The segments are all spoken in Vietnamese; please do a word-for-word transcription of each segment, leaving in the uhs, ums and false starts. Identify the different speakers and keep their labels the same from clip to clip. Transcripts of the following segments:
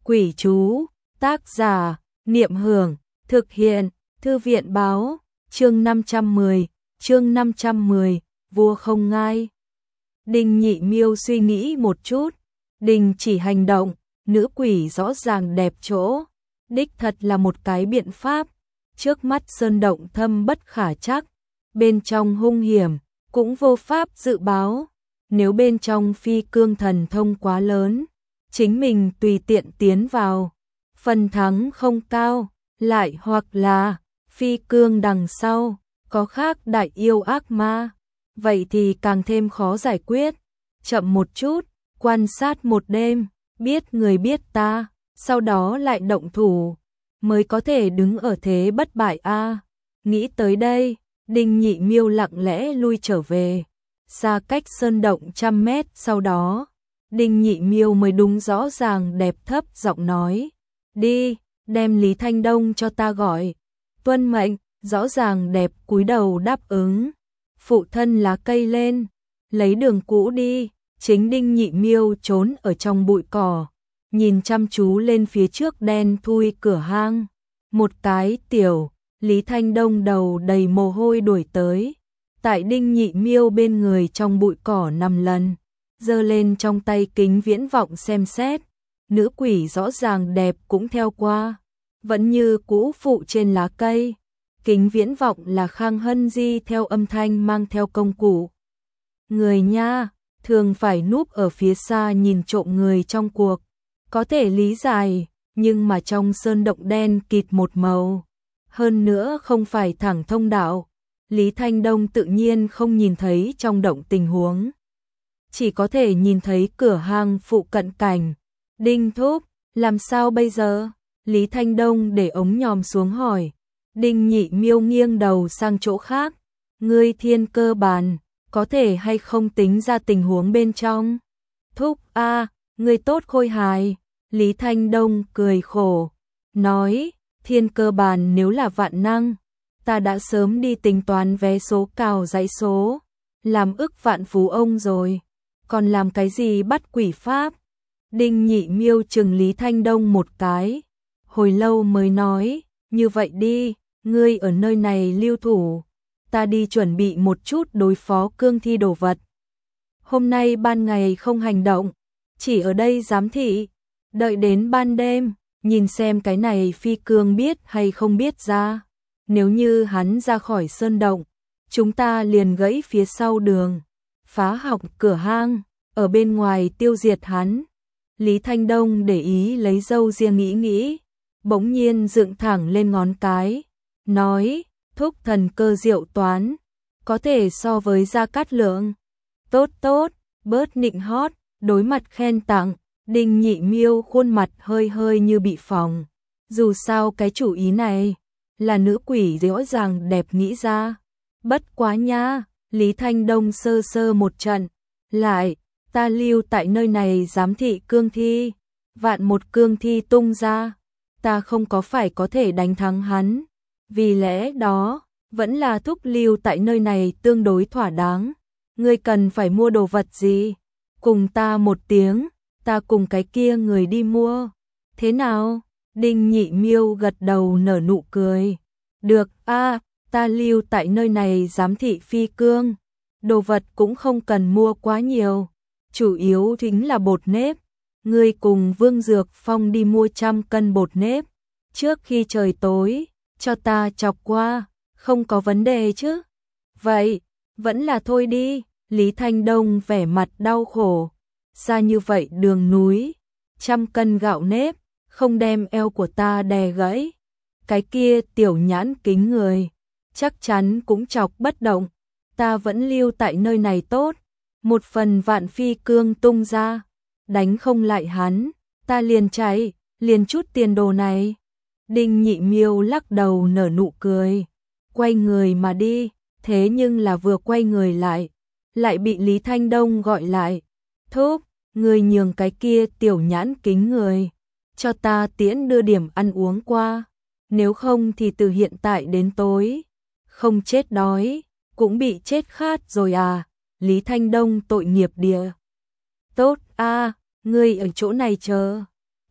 Speaker 1: Quỷ chú, tác giả, Niệm Hưởng, thực hiện, Thư viện báo, chương năm trăm mười, chương năm trăm mười, vua không ngai. Đinh Nhị Miêu suy nghĩ một chút, đình chỉ hành động, nữ quỷ rõ ràng đẹp chỗ, đích thật là một cái biện pháp, trước mắt sơn động thâm bất khả trắc, bên trong hung hiểm, cũng vô pháp dự báo, nếu bên trong phi cương thần thông quá lớn, chính mình tùy tiện tiến vào, phần thắng không cao, lại hoặc là phi cương đằng sau, có khác đại yêu ác ma, vậy thì càng thêm khó giải quyết, chậm một chút, quan sát một đêm, biết người biết ta, sau đó lại động thủ, mới có thể đứng ở thế bất bại a. Nghĩ tới đây, Đinh Nhị Miêu lặng lẽ lui trở về, xa cách sơn động trăm mét, sau đó, Đinh Nhị Miêu mới đúng rõ ràng đẹp thấp giọng nói, đi, đem Lý Thanh Đông cho ta gọi, tuân mệnh, rõ ràng đẹp cúi đầu đáp ứng, phụ thân lá cây lên, lấy đường cũ đi, chính Đinh Nhị Miêu trốn ở trong bụi cỏ, nhìn chăm chú lên phía trước đen thui cửa hang, một cái tiểu, Lý Thanh Đông đầu đầy mồ hôi đuổi tới, tại Đinh Nhị Miêu bên người trong bụi cỏ nằm lần, giơ lên trong tay kính viễn vọng xem xét, nữ quỷ rõ ràng đẹp cũng theo qua, vẫn như cũ phụ trên lá cây, kính viễn vọng là Khang Hân Di theo âm thanh mang theo công cụ. Người nha, thường phải núp ở phía xa nhìn trộm người trong cuộc, có thể lý giải, nhưng mà trong sơn động đen kịt một màu, hơn nữa không phải thẳng thông đạo, Lý Thanh Đông tự nhiên không nhìn thấy trong động tình huống, chỉ có thể nhìn thấy cửa hang phụ cận cảnh. Đinh thúc, làm sao bây giờ? Lý Thanh Đông để ống nhòm xuống hỏi. Đinh Nhị Miêu nghiêng đầu sang chỗ khác, ngươi thiên cơ bàn, có thể hay không tính ra tình huống bên trong? Thúc a, à, ngươi tốt khôi hài. Lý Thanh Đông cười khổ, nói, thiên cơ bàn nếu là vạn năng, ta đã sớm đi tính toán vé số cào dãy số, làm ức vạn phú ông rồi, còn làm cái gì bắt quỷ pháp? Đinh Nhị Miêu chừng Lý Thanh Đông một cái, hồi lâu mới nói, như vậy đi, ngươi ở nơi này lưu thủ, ta đi chuẩn bị một chút đối phó cương thi đồ vật. Hôm nay ban ngày không hành động, chỉ ở đây giám thị, đợi đến ban đêm, nhìn xem cái này phi cương biết hay không biết ra. Nếu như hắn ra khỏi sơn động, chúng ta liền gãy phía sau đường, phá hỏng cửa hang, ở bên ngoài tiêu diệt hắn. Lý Thanh Đông để ý lấy râu riêng nghĩ nghĩ, bỗng nhiên dựng thẳng lên ngón cái, nói, thúc thần cơ diệu toán, có thể so với Gia Cát Lượng. Tốt tốt, bớt nịnh hót, đối mặt khen tặng, Đinh Nhị Miêu khuôn mặt hơi hơi như bị phồng. Dù sao cái chủ ý này, là nữ quỷ rõ ràng đẹp nghĩ ra. Bất quá nha, Lý Thanh Đông sơ sơ một trận, lại, ta lưu tại nơi này giám thị cương thi, vạn một cương thi tung ra, ta không có phải có thể đánh thắng hắn, vì lẽ đó, vẫn là thúc lưu tại nơi này tương đối thỏa đáng. Ngươi cần phải mua đồ vật gì? Cùng ta một tiếng, ta cùng cái kia người đi mua. Thế nào? Đinh Nhị Miêu gật đầu nở nụ cười. Được, a, à, ta lưu tại nơi này giám thị phi cương. Đồ vật cũng không cần mua quá nhiều, chủ yếu chính là bột nếp. Ngươi cùng Vương Dược Phong đi mua trăm cân bột nếp, trước khi trời tối, cho ta chọc qua, không có vấn đề chứ? Vậy, vẫn là thôi đi. Lý Thanh Đông vẻ mặt đau khổ, xa như vậy đường núi, trăm cân gạo nếp, không đem eo của ta đè gãy. Cái kia tiểu nhãn kính người, chắc chắn cũng chọc bất động, ta vẫn lưu tại nơi này tốt, một phần vạn phi cương tung ra, đánh không lại hắn, ta liền chạy, liền chút tiền đồ này. Đinh Nhị Miêu lắc đầu nở nụ cười, quay người mà đi, thế nhưng là vừa quay người lại, lại bị Lý Thanh Đông gọi lại. Thúc, người nhường cái kia tiểu nhãn kính người, cho ta tiễn đưa điểm ăn uống qua, nếu không thì từ hiện tại đến tối, không chết đói, cũng bị chết khát rồi à. Lý Thanh Đông tội nghiệp địa. Tốt a, à, ngươi ở chỗ này chờ.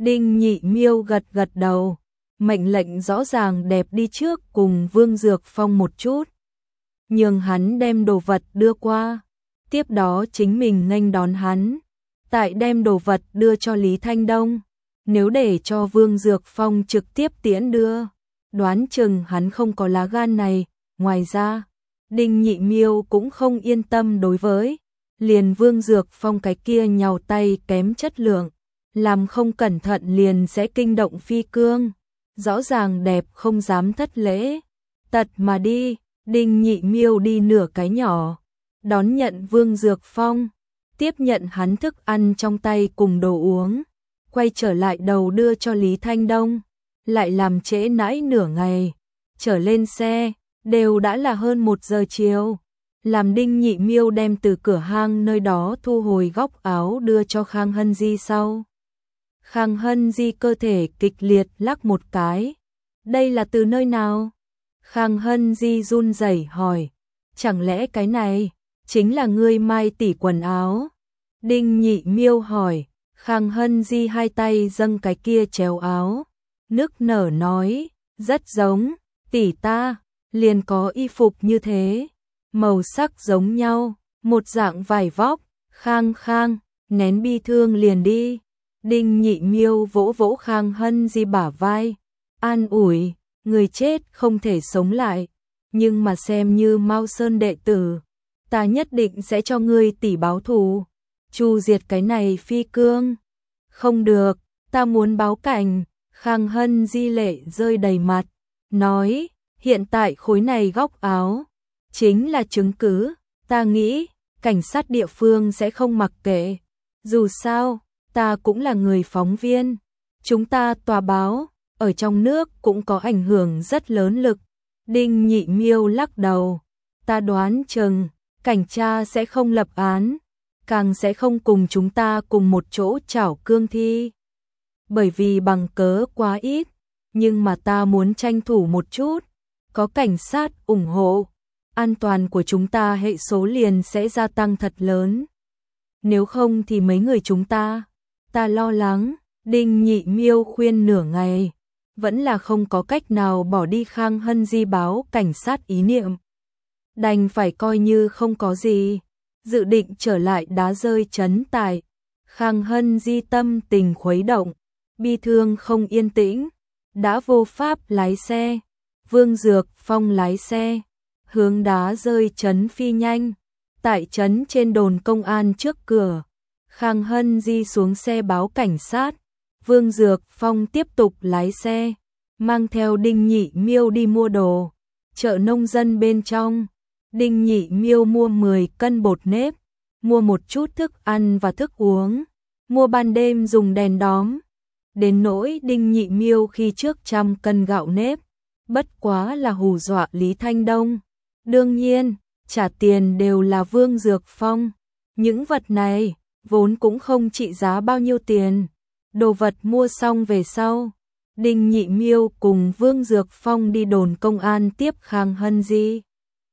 Speaker 1: Đinh Nhị Miêu gật gật đầu, mệnh lệnh rõ ràng đẹp đi trước cùng Vương Dược Phong một chút, nhường hắn đem đồ vật đưa qua, tiếp đó chính mình nghênh đón hắn, tại đem đồ vật đưa cho Lý Thanh Đông, nếu để cho Vương Dược Phong trực tiếp tiễn đưa, đoán chừng hắn không có lá gan này, ngoài ra, Đinh Nhị Miêu cũng không yên tâm đối với liền Vương Dược Phong cái kia nhào tay kém chất lượng, làm không cẩn thận liền sẽ kinh động phi cương, rõ ràng đẹp không dám thất lễ, tật mà đi, Đinh Nhị Miêu đi nửa cái nhỏ, đón nhận Vương Dược Phong, tiếp nhận hắn thức ăn trong tay cùng đồ uống, quay trở lại đầu đưa cho Lý Thanh Đông, lại làm trễ nãi nửa ngày, trở lên xe, đều đã là hơn một giờ chiều. Làm Đinh Nhị Miêu đem từ cửa hang nơi đó thu hồi góc áo đưa cho Khang Hân Di sau. Khang Hân Di cơ thể kịch liệt lắc một cái. Đây là từ nơi nào? Khang Hân Di run rẩy hỏi. Chẳng lẽ cái này chính là ngươi Mai tỷ quần áo? Đinh Nhị Miêu hỏi. Khang Hân Di hai tay dâng cái kia chéo áo. Nức nở nói. Rất giống. Tỷ ta liền có y phục như thế. Màu sắc giống nhau, một dạng vải vóc, Khang Khang, nén bi thương liền đi. Đinh Nhị Miêu vỗ vỗ Khang Hân Di bả vai, an ủi, người chết không thể sống lại, nhưng mà xem như Mao Sơn đệ tử, ta nhất định sẽ cho ngươi tỷ báo thù, chu diệt cái này phi cương. Không được, ta muốn báo cảnh. Khang Hân Di lệ rơi đầy mặt, nói, hiện tại khối này góc áo chính là chứng cứ, ta nghĩ, cảnh sát địa phương sẽ không mặc kệ. Dù sao, ta cũng là người phóng viên. Chúng ta tòa báo, ở trong nước cũng có ảnh hưởng rất lớn lực. Đinh Nhị Miêu lắc đầu. Ta đoán chừng, cảnh tra sẽ không lập án, càng sẽ không cùng chúng ta cùng một chỗ chảo cương thi. Bởi vì bằng cớ quá ít, nhưng mà ta muốn tranh thủ một chút, có cảnh sát ủng hộ. An toàn của chúng ta hệ số liền sẽ gia tăng thật lớn. Nếu không thì mấy người chúng ta, ta lo lắng. Đinh Nhị Miêu khuyên nửa ngày, vẫn là không có cách nào bỏ đi Khang Hân Di báo cảnh sát ý niệm. Đành phải coi như không có gì, dự định trở lại đá rơi trấn tại. Khang Hân Di tâm tình khuấy động, bi thương không yên tĩnh, đã vô pháp lái xe. Vương Dược Phong lái xe hướng đá rơi trấn phi nhanh, tại trấn trên đồn công an trước cửa, Khang Hân Di xuống xe báo cảnh sát, Vương Dược Phong tiếp tục lái xe, mang theo Đinh Nhị Miêu đi mua đồ, chợ nông dân bên trong, Đinh Nhị Miêu mua mười cân bột nếp, mua một chút thức ăn và thức uống, mua ban đêm dùng đèn đóm, đến nỗi Đinh Nhị Miêu khi trước trăm cân gạo nếp, bất quá là hù dọa Lý Thanh Đông. Đương nhiên, trả tiền đều là Vương Dược Phong. Những vật này, vốn cũng không trị giá bao nhiêu tiền. Đồ vật mua xong về sau, Đinh Nhị Miêu cùng Vương Dược Phong đi đồn công an tiếp Khang Hân Di.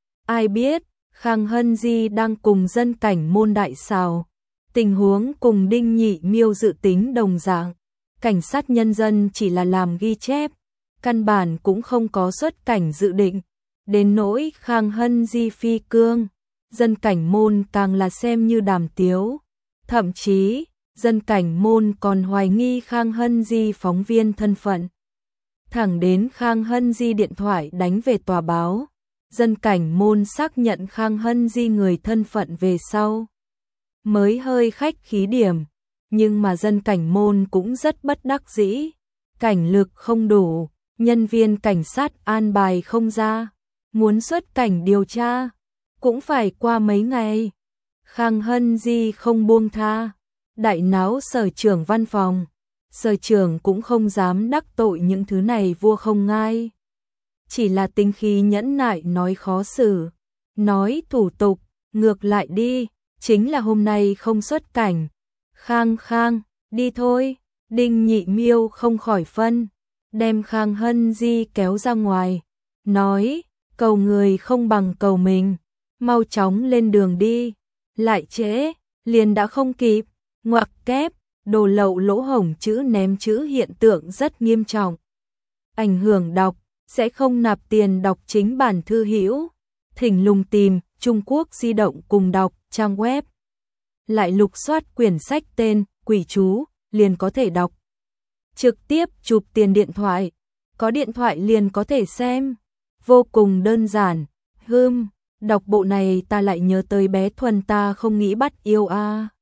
Speaker 1: Ai biết, Khang Hân Di đang cùng dân cảnh môn đại xào. Tình huống cùng Đinh Nhị Miêu dự tính đồng dạng. Cảnh sát nhân dân chỉ là làm ghi chép, căn bản cũng không có xuất cảnh dự định. Đến nỗi Khang Hân Di phi cương, dân cảnh môn càng là xem như đàm tiếu. Thậm chí, dân cảnh môn còn hoài nghi Khang Hân Di phóng viên thân phận. Thẳng đến Khang Hân Di điện thoại đánh về tòa báo, dân cảnh môn xác nhận Khang Hân Di người thân phận về sau. Mới hơi khách khí điểm, nhưng mà dân cảnh môn cũng rất bất đắc dĩ. Cảnh lực không đủ, nhân viên cảnh sát an bài không ra. Muốn xuất cảnh điều tra, cũng phải qua mấy ngày. Khang Hân Di không buông tha, đại náo sở trưởng văn phòng. Sở trưởng cũng không dám đắc tội những thứ này vua không ngai. Chỉ là tính khí nhẫn nại nói khó xử, nói thủ tục, ngược lại đi, chính là hôm nay không xuất cảnh. Khang Khang, đi thôi. Đinh Nhị Miêu không khỏi phân, đem Khang Hân Di kéo ra ngoài, nói, cầu người không bằng cầu mình, mau chóng lên đường đi, lại trễ, liền đã không kịp, ngoặc kép, đồ lậu lỗ hổng chữ ném chữ hiện tượng rất nghiêm trọng. Ảnh hưởng đọc, sẽ không nạp tiền đọc chính bản thư hữu. Thỉnh lùng tìm Trung Quốc di động cùng đọc trang web. Lại lục soát quyển sách tên Quỷ chú, liền có thể đọc. Trực tiếp chụp tiền điện thoại, có điện thoại liền có thể xem. Vô cùng đơn giản. Hưm, đọc bộ này ta lại nhớ tới bé Thuần ta không nghĩ bắt yêu a. À.